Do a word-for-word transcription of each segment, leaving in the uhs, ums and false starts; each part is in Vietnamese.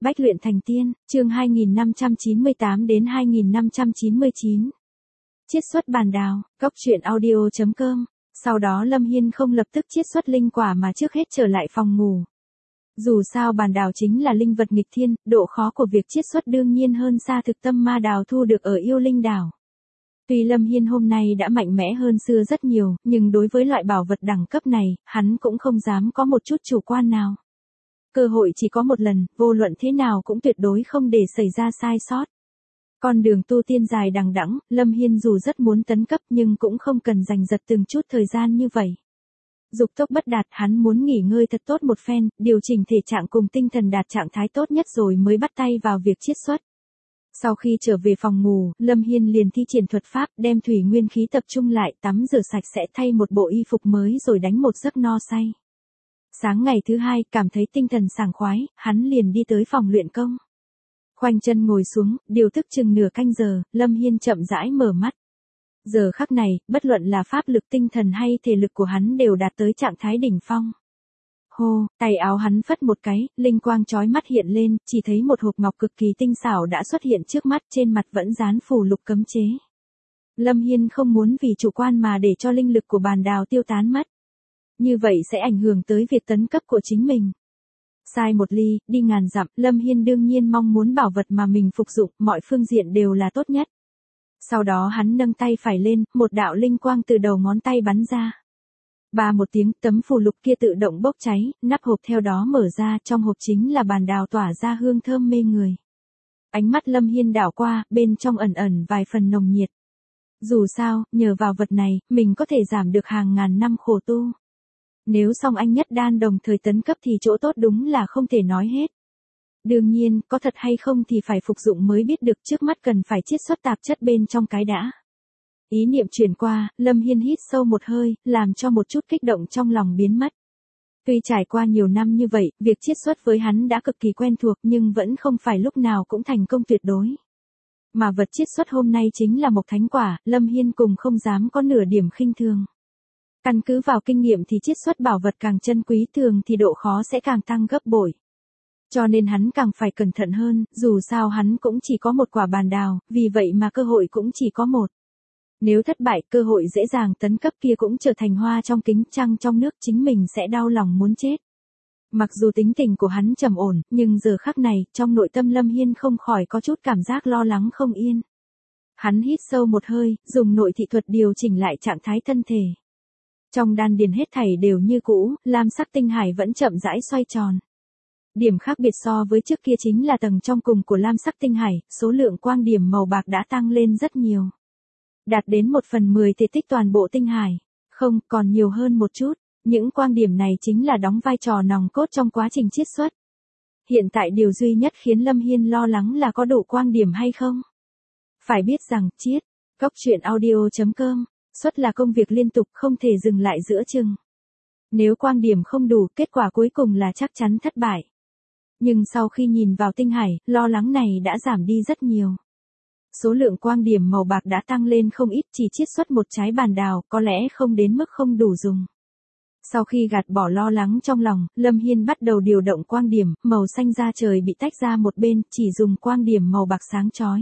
Bách luyện thành tiên, chương hai nghìn năm trăm chín mươi tám đến hai nghìn năm trăm chín mươi chín. Chiết xuất bàn đào, góc truyện audio chấm com. Sau đó Lâm Hiên không lập tức chiết xuất linh quả mà trước hết trở lại phòng ngủ. Dù sao bàn đào chính là linh vật nghịch thiên, độ khó của việc chiết xuất đương nhiên hơn xa thực tâm ma đào thu được ở yêu linh đảo. Tuy Lâm Hiên hôm nay đã mạnh mẽ hơn xưa rất nhiều, nhưng đối với loại bảo vật đẳng cấp này, hắn cũng không dám có một chút chủ quan nào. Cơ hội chỉ có một lần, vô luận thế nào cũng tuyệt đối không để xảy ra sai sót. Con đường tu tiên dài đằng đẵng, Lâm Hiên dù rất muốn tấn cấp nhưng cũng không cần giành giật từng chút thời gian như vậy. Dục tốc bất đạt, hắn muốn nghỉ ngơi thật tốt một phen, điều chỉnh thể trạng cùng tinh thần đạt trạng thái tốt nhất rồi mới bắt tay vào việc chiết xuất. Sau khi trở về phòng ngủ, Lâm Hiên liền thi triển thuật pháp, đem thủy nguyên khí tập trung lại, tắm rửa sạch sẽ, thay một bộ y phục mới rồi đánh một giấc no say. Sáng ngày thứ hai, cảm thấy tinh thần sảng khoái, hắn liền đi tới phòng luyện công. Khoanh chân ngồi xuống, điều tức chừng nửa canh giờ, Lâm Hiên chậm rãi mở mắt. Giờ khắc này, bất luận là pháp lực tinh thần hay thể lực của hắn đều đạt tới trạng thái đỉnh phong. Hô, tay áo hắn phất một cái, linh quang chói mắt hiện lên, chỉ thấy một hộp ngọc cực kỳ tinh xảo đã xuất hiện trước mắt, trên mặt vẫn dán phù lục cấm chế. Lâm Hiên không muốn vì chủ quan mà để cho linh lực của bàn đào tiêu tán mất. Như vậy sẽ ảnh hưởng tới việc tấn cấp của chính mình. Sai một ly, đi ngàn dặm, Lâm Hiên đương nhiên mong muốn bảo vật mà mình phục dụng, mọi phương diện đều là tốt nhất. Sau đó hắn nâng tay phải lên, một đạo linh quang từ đầu ngón tay bắn ra. Ba một tiếng, tấm phù lục kia tự động bốc cháy, nắp hộp theo đó mở ra, trong hộp chính là bàn đào tỏa ra hương thơm mê người. Ánh mắt Lâm Hiên đảo qua, bên trong ẩn ẩn vài phần nồng nhiệt. Dù sao, nhờ vào vật này, mình có thể giảm được hàng ngàn năm khổ tu. Nếu song anh nhất đan đồng thời tấn cấp thì chỗ tốt đúng là không thể nói hết. Đương nhiên, có thật hay không thì phải phục dụng mới biết được, trước mắt cần phải chiết xuất tạp chất bên trong cái đã. Ý niệm chuyển qua, Lâm Hiên hít sâu một hơi, làm cho một chút kích động trong lòng biến mất. Tuy trải qua nhiều năm như vậy, việc chiết xuất với hắn đã cực kỳ quen thuộc nhưng vẫn không phải lúc nào cũng thành công tuyệt đối. Mà vật chiết xuất hôm nay chính là mộc thánh quả, Lâm Hiên cùng không dám có nửa điểm khinh thường. Căn cứ vào kinh nghiệm thì chiết xuất bảo vật càng chân quý thường thì độ khó sẽ càng tăng gấp bội. Cho nên hắn càng phải cẩn thận hơn, dù sao hắn cũng chỉ có một quả bàn đào, vì vậy mà cơ hội cũng chỉ có một. Nếu thất bại, cơ hội dễ dàng tấn cấp kia cũng trở thành hoa trong kính, trăng trong nước, chính mình sẽ đau lòng muốn chết. Mặc dù tính tình của hắn trầm ổn, nhưng giờ khắc này, trong nội tâm Lâm Hiên không khỏi có chút cảm giác lo lắng không yên. Hắn hít sâu một hơi, dùng nội thị thuật điều chỉnh lại trạng thái thân thể. Trong đan điền hết thảy đều như cũ, lam sắc tinh hải vẫn chậm rãi xoay tròn. Điểm khác biệt so với trước kia chính là tầng trong cùng của lam sắc tinh hải, số lượng quang điểm màu bạc đã tăng lên rất nhiều. Đạt đến một phần mười thể tích toàn bộ tinh hải. Không, còn nhiều hơn một chút. Những quang điểm này chính là đóng vai trò nòng cốt trong quá trình chiết xuất. Hiện tại điều duy nhất khiến Lâm Hiên lo lắng là có đủ quang điểm hay không. Phải biết rằng, chiết, góc truyện audio chấm com, xuất là công việc liên tục không thể dừng lại giữa chừng. Nếu quang điểm không đủ, kết quả cuối cùng là chắc chắn thất bại. Nhưng sau khi nhìn vào tinh hải, lo lắng này đã giảm đi rất nhiều. Số lượng quang điểm màu bạc đã tăng lên không ít, chỉ chiết xuất một trái bàn đào, có lẽ không đến mức không đủ dùng. Sau khi gạt bỏ lo lắng trong lòng, Lâm Hiên bắt đầu điều động quang điểm, màu xanh da trời bị tách ra một bên, chỉ dùng quang điểm màu bạc sáng chói.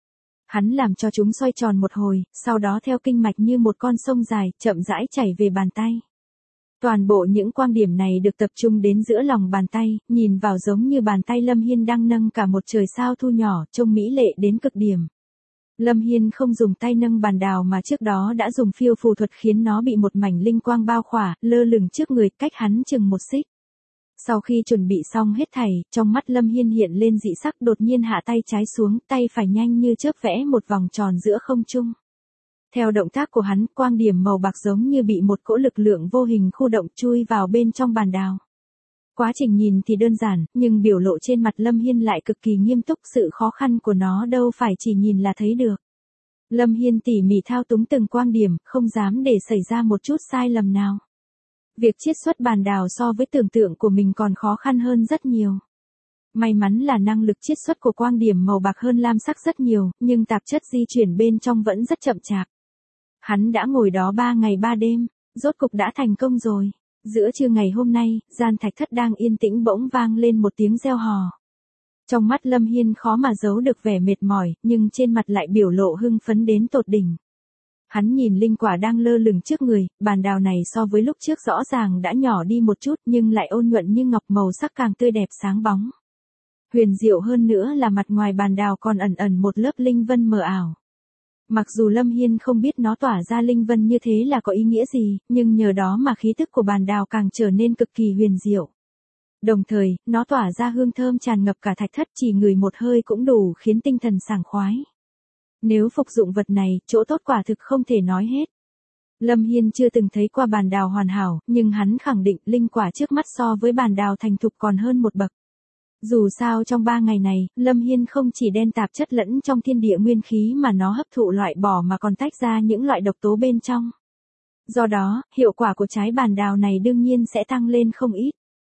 Hắn làm cho chúng xoay tròn một hồi, sau đó theo kinh mạch như một con sông dài, chậm rãi chảy về bàn tay. Toàn bộ những quang điểm này được tập trung đến giữa lòng bàn tay, nhìn vào giống như bàn tay Lâm Hiên đang nâng cả một trời sao thu nhỏ, trông mỹ lệ đến cực điểm. Lâm Hiên không dùng tay nâng bàn đào mà trước đó đã dùng phiêu phù thuật khiến nó bị một mảnh linh quang bao khỏa, lơ lửng trước người, cách hắn chừng một xích. Sau khi chuẩn bị xong hết thảy, trong mắt Lâm Hiên hiện lên dị sắc, đột nhiên hạ tay trái xuống, tay phải nhanh như chớp vẽ một vòng tròn giữa không trung. Theo động tác của hắn, quang điểm màu bạc giống như bị một cỗ lực lượng vô hình khu động chui vào bên trong bàn đào. Quá trình nhìn thì đơn giản, nhưng biểu lộ trên mặt Lâm Hiên lại cực kỳ nghiêm túc, sự khó khăn của nó đâu phải chỉ nhìn là thấy được. Lâm Hiên tỉ mỉ thao túng từng quang điểm, không dám để xảy ra một chút sai lầm nào. Việc chiết xuất bàn đào so với tưởng tượng của mình còn khó khăn hơn rất nhiều. May mắn là năng lực chiết xuất của quang điểm màu bạc hơn lam sắc rất nhiều, nhưng tạp chất di chuyển bên trong vẫn rất chậm chạp. Hắn đã ngồi đó ba ngày ba đêm, rốt cục đã thành công rồi. Giữa trưa ngày hôm nay, gian thạch thất đang yên tĩnh bỗng vang lên một tiếng reo hò. Trong mắt Lâm Hiên khó mà giấu được vẻ mệt mỏi, nhưng trên mặt lại biểu lộ hưng phấn đến tột đỉnh. Hắn nhìn linh quả đang lơ lửng trước người, bàn đào này so với lúc trước rõ ràng đã nhỏ đi một chút nhưng lại ôn nhuận như ngọc, màu sắc càng tươi đẹp sáng bóng. Huyền diệu hơn nữa là mặt ngoài bàn đào còn ẩn ẩn một lớp linh vân mờ ảo. Mặc dù Lâm Hiên không biết nó tỏa ra linh vân như thế là có ý nghĩa gì, nhưng nhờ đó mà khí tức của bàn đào càng trở nên cực kỳ huyền diệu. Đồng thời, nó tỏa ra hương thơm tràn ngập cả thạch thất, chỉ ngửi một hơi cũng đủ khiến tinh thần sảng khoái. Nếu phục dụng vật này, chỗ tốt quả thực không thể nói hết. Lâm Hiên chưa từng thấy qua bàn đào hoàn hảo, nhưng hắn khẳng định linh quả trước mắt so với bàn đào thành thục còn hơn một bậc. Dù sao trong ba ngày này, Lâm Hiên không chỉ đen tạp chất lẫn trong thiên địa nguyên khí mà nó hấp thụ loại bỏ mà còn tách ra những loại độc tố bên trong. Do đó, hiệu quả của trái bàn đào này đương nhiên sẽ tăng lên không ít.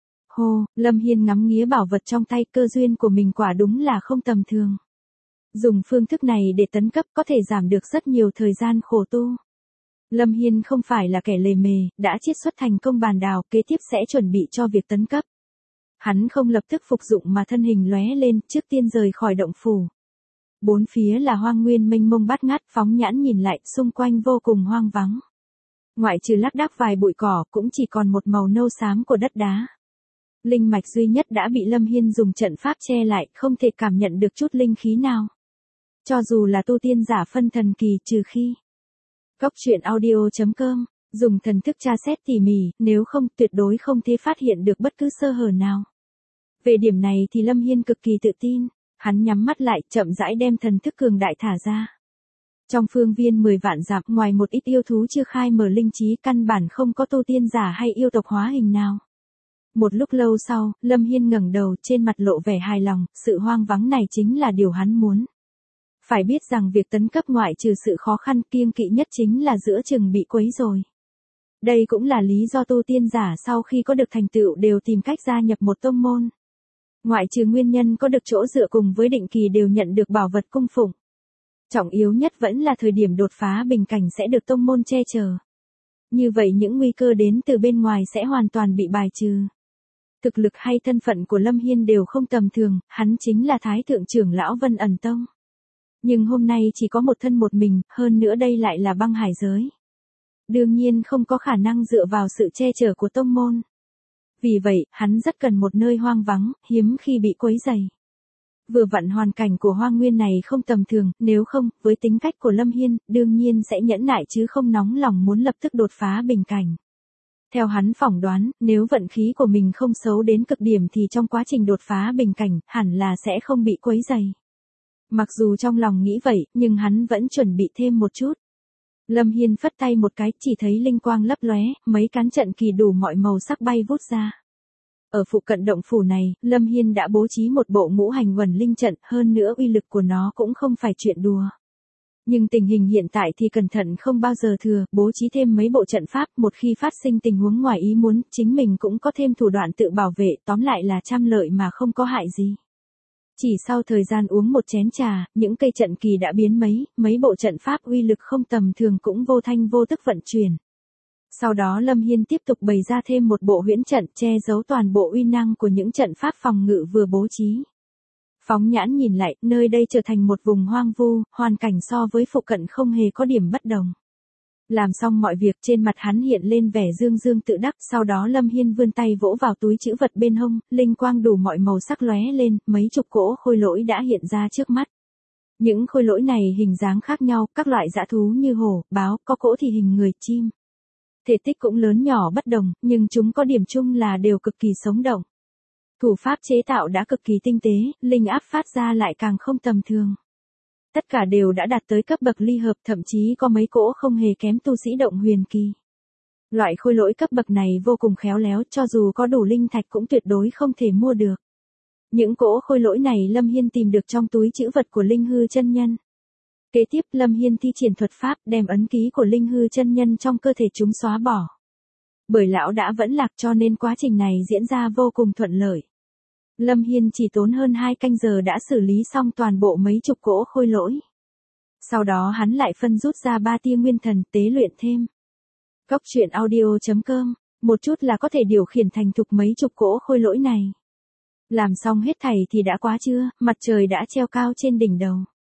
Hô, Lâm Hiên ngắm nghía bảo vật trong tay, cơ duyên của mình quả đúng là không tầm thường. Dùng phương thức này để tấn cấp có thể giảm được rất nhiều thời gian khổ tu. Lâm Hiên không phải là kẻ lề mề, đã chiết xuất thành công bàn đào, kế tiếp sẽ chuẩn bị cho việc tấn cấp. Hắn không lập tức phục dụng mà thân hình lóe lên, trước tiên rời khỏi động phủ. Bốn phía là hoang nguyên mênh mông bát ngát, phóng nhãn nhìn lại, xung quanh vô cùng hoang vắng. Ngoại trừ lác đác vài bụi cỏ, cũng chỉ còn một màu nâu xám của đất đá. Linh mạch duy nhất đã bị Lâm Hiên dùng trận pháp che lại, không thể cảm nhận được chút linh khí nào. Cho dù là tu tiên giả phân thần kỳ, trừ khi Cốc truyện audio chấm com dùng thần thức tra xét tỉ mỉ, nếu không tuyệt đối không thể phát hiện được bất cứ sơ hở nào. Về điểm này thì Lâm Hiên cực kỳ tự tin, hắn nhắm mắt lại, chậm rãi đem thần thức cường đại thả ra. Trong phương viên mười vạn dặm, ngoài một ít yêu thú chưa khai mở linh trí, căn bản không có tu tiên giả hay yêu tộc hóa hình nào. Một lúc lâu sau, Lâm Hiên ngẩng đầu, trên mặt lộ vẻ hài lòng, sự hoang vắng này chính là điều hắn muốn. Phải biết rằng việc tấn cấp ngoại trừ sự khó khăn, kiêng kỵ nhất chính là giữa chừng bị quấy rồi. Đây cũng là lý do tu tiên giả sau khi có được thành tựu đều tìm cách gia nhập một tông môn. Ngoại trừ nguyên nhân có được chỗ dựa cùng với định kỳ đều nhận được bảo vật cung phụng. Trọng yếu nhất vẫn là thời điểm đột phá bình cảnh sẽ được tông môn che chở. Như vậy những nguy cơ đến từ bên ngoài sẽ hoàn toàn bị bài trừ. Thực lực hay thân phận của Lâm Hiên đều không tầm thường, hắn chính là Thái Thượng trưởng lão Vân Ẩn Tông. Nhưng hôm nay chỉ có một thân một mình, hơn nữa đây lại là băng hải giới. Đương nhiên không có khả năng dựa vào sự che chở của tông môn. Vì vậy, hắn rất cần một nơi hoang vắng, hiếm khi bị quấy rầy. Vừa vặn hoàn cảnh của hoang nguyên này không tầm thường, nếu không, với tính cách của Lâm Hiên, đương nhiên sẽ nhẫn nại chứ không nóng lòng muốn lập tức đột phá bình cảnh. Theo hắn phỏng đoán, nếu vận khí của mình không xấu đến cực điểm thì trong quá trình đột phá bình cảnh, hẳn là sẽ không bị quấy rầy. Mặc dù trong lòng nghĩ vậy, nhưng hắn vẫn chuẩn bị thêm một chút. Lâm Hiên phất tay một cái, chỉ thấy linh quang lấp lóe, mấy cán trận kỳ đủ mọi màu sắc bay vút ra. Ở phụ cận động phủ này, Lâm Hiên đã bố trí một bộ ngũ hành quần linh trận, hơn nữa uy lực của nó cũng không phải chuyện đùa. Nhưng tình hình hiện tại thì cẩn thận không bao giờ thừa, bố trí thêm mấy bộ trận pháp, một khi phát sinh tình huống ngoài ý muốn, chính mình cũng có thêm thủ đoạn tự bảo vệ, tóm lại là trăm lợi mà không có hại gì. Chỉ sau thời gian uống một chén trà, những cây trận kỳ đã biến mấy, mấy bộ trận pháp uy lực không tầm thường cũng vô thanh vô tức vận chuyển. Sau đó Lâm Hiên tiếp tục bày ra thêm một bộ huyễn trận che giấu toàn bộ uy năng của những trận pháp phòng ngự vừa bố trí. Phóng nhãn nhìn lại, nơi đây trở thành một vùng hoang vu, hoàn cảnh so với phụ cận không hề có điểm bất đồng. Làm xong mọi việc, trên mặt hắn hiện lên vẻ dương dương tự đắc, sau đó Lâm Hiên vươn tay vỗ vào túi trữ vật bên hông, linh quang đủ mọi màu sắc lóe lên, mấy chục cỗ khôi lỗi đã hiện ra trước mắt. Những khôi lỗi này hình dáng khác nhau, các loại dã thú như hổ, báo, có cỗ thì hình người, chim. Thể tích cũng lớn nhỏ bất đồng, nhưng chúng có điểm chung là đều cực kỳ sống động. Thủ pháp chế tạo đã cực kỳ tinh tế, linh áp phát ra lại càng không tầm thường. Tất cả đều đã đạt tới cấp bậc ly hợp, thậm chí có mấy cỗ không hề kém tu sĩ động huyền kỳ. Loại khôi lỗi cấp bậc này vô cùng khéo léo, cho dù có đủ linh thạch cũng tuyệt đối không thể mua được. Những cỗ khôi lỗi này Lâm Hiên tìm được trong túi trữ vật của Linh Hư chân nhân. Kế tiếp Lâm Hiên thi triển thuật pháp đem ấn ký của Linh Hư chân nhân trong cơ thể chúng xóa bỏ. Bởi lão đã vẫn lạc cho nên quá trình này diễn ra vô cùng thuận lợi. Lâm Hiên chỉ tốn hơn hai canh giờ đã xử lý xong toàn bộ mấy chục cỗ khôi lỗi. Sau đó hắn lại phân rút ra ba tia nguyên thần tế luyện thêm. Cốc truyện audio chấm com, một chút là có thể điều khiển thành thục mấy chục cỗ khôi lỗi này. Làm xong hết thảy thì đã quá trưa, mặt trời đã treo cao trên đỉnh đầu.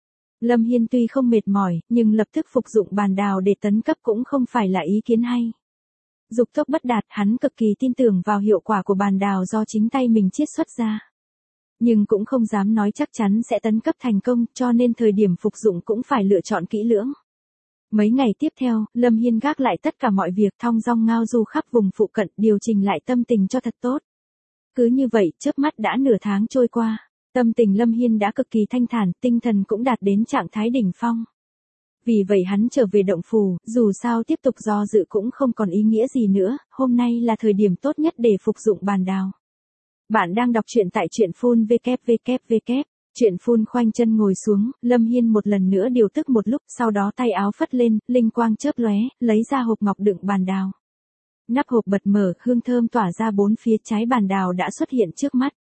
Lâm Hiên tuy không mệt mỏi, nhưng lập tức phục dụng bàn đào để tấn cấp cũng không phải là ý kiến hay. Dục tốc bất đạt, hắn cực kỳ tin tưởng vào hiệu quả của bàn đào do chính tay mình chiết xuất ra. Nhưng cũng không dám nói chắc chắn sẽ tấn cấp thành công, cho nên thời điểm phục dụng cũng phải lựa chọn kỹ lưỡng. Mấy ngày tiếp theo, Lâm Hiên gác lại tất cả mọi việc, thong dong ngao du khắp vùng phụ cận, điều chỉnh lại tâm tình cho thật tốt. Cứ như vậy, chớp mắt đã nửa tháng trôi qua. Tâm tình Lâm Hiên đã cực kỳ thanh thản, tinh thần cũng đạt đến trạng thái đỉnh phong. Vì vậy hắn trở về động phủ, dù sao tiếp tục do dự cũng không còn ý nghĩa gì nữa, hôm nay là thời điểm tốt nhất để phục dụng bàn đào. Bạn đang đọc truyện tại truyện phun vê kép vê kép vê kép. Truyện phun khoanh chân ngồi xuống, Lâm Hiên một lần nữa điều tức một lúc, sau đó tay áo phất lên, linh quang chớp lóe, lấy ra hộp ngọc đựng bàn đào. Nắp hộp bật mở, hương thơm tỏa ra bốn phía, trái bàn đào đã xuất hiện trước mắt.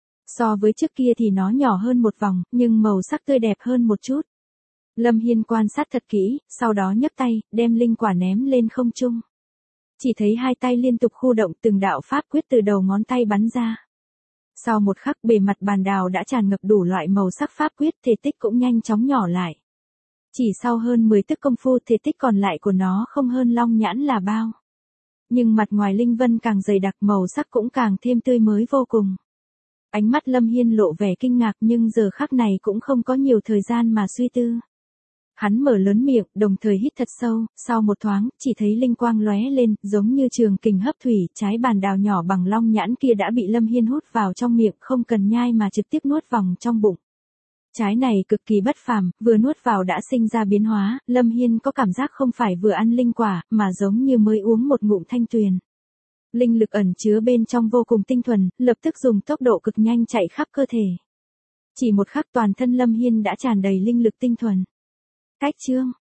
So với trước kia thì nó nhỏ hơn một vòng, nhưng màu sắc tươi đẹp hơn một chút. Lâm Hiên quan sát thật kỹ, sau đó nhấc tay, đem linh quả ném lên không trung. Chỉ thấy hai tay liên tục khu động, từng đạo pháp quyết từ đầu ngón tay bắn ra. Sau một khắc, bề mặt bàn đào đã tràn ngập đủ loại màu sắc pháp quyết, thể tích cũng nhanh chóng nhỏ lại. Chỉ sau hơn mười tức công phu, thể tích còn lại của nó không hơn long nhãn là bao. Nhưng mặt ngoài linh vân càng dày đặc, màu sắc cũng càng thêm tươi mới vô cùng. Ánh mắt Lâm Hiên lộ vẻ kinh ngạc, nhưng giờ khắc này cũng không có nhiều thời gian mà suy tư. Hắn mở lớn miệng, đồng thời hít thật sâu, sau một thoáng, chỉ thấy linh quang lóe lên, giống như trường kình hấp thủy, trái bàn đào nhỏ bằng long nhãn kia đã bị Lâm Hiên hút vào trong miệng, không cần nhai mà trực tiếp nuốt vòng trong bụng. Trái này cực kỳ bất phàm, vừa nuốt vào đã sinh ra biến hóa, Lâm Hiên có cảm giác không phải vừa ăn linh quả, mà giống như mới uống một ngụm thanh tuyền. Linh lực ẩn chứa bên trong vô cùng tinh thuần, lập tức dùng tốc độ cực nhanh chạy khắp cơ thể. Chỉ một khắc toàn thân Lâm Hiên đã tràn đầy linh lực tinh thuần. Cách chương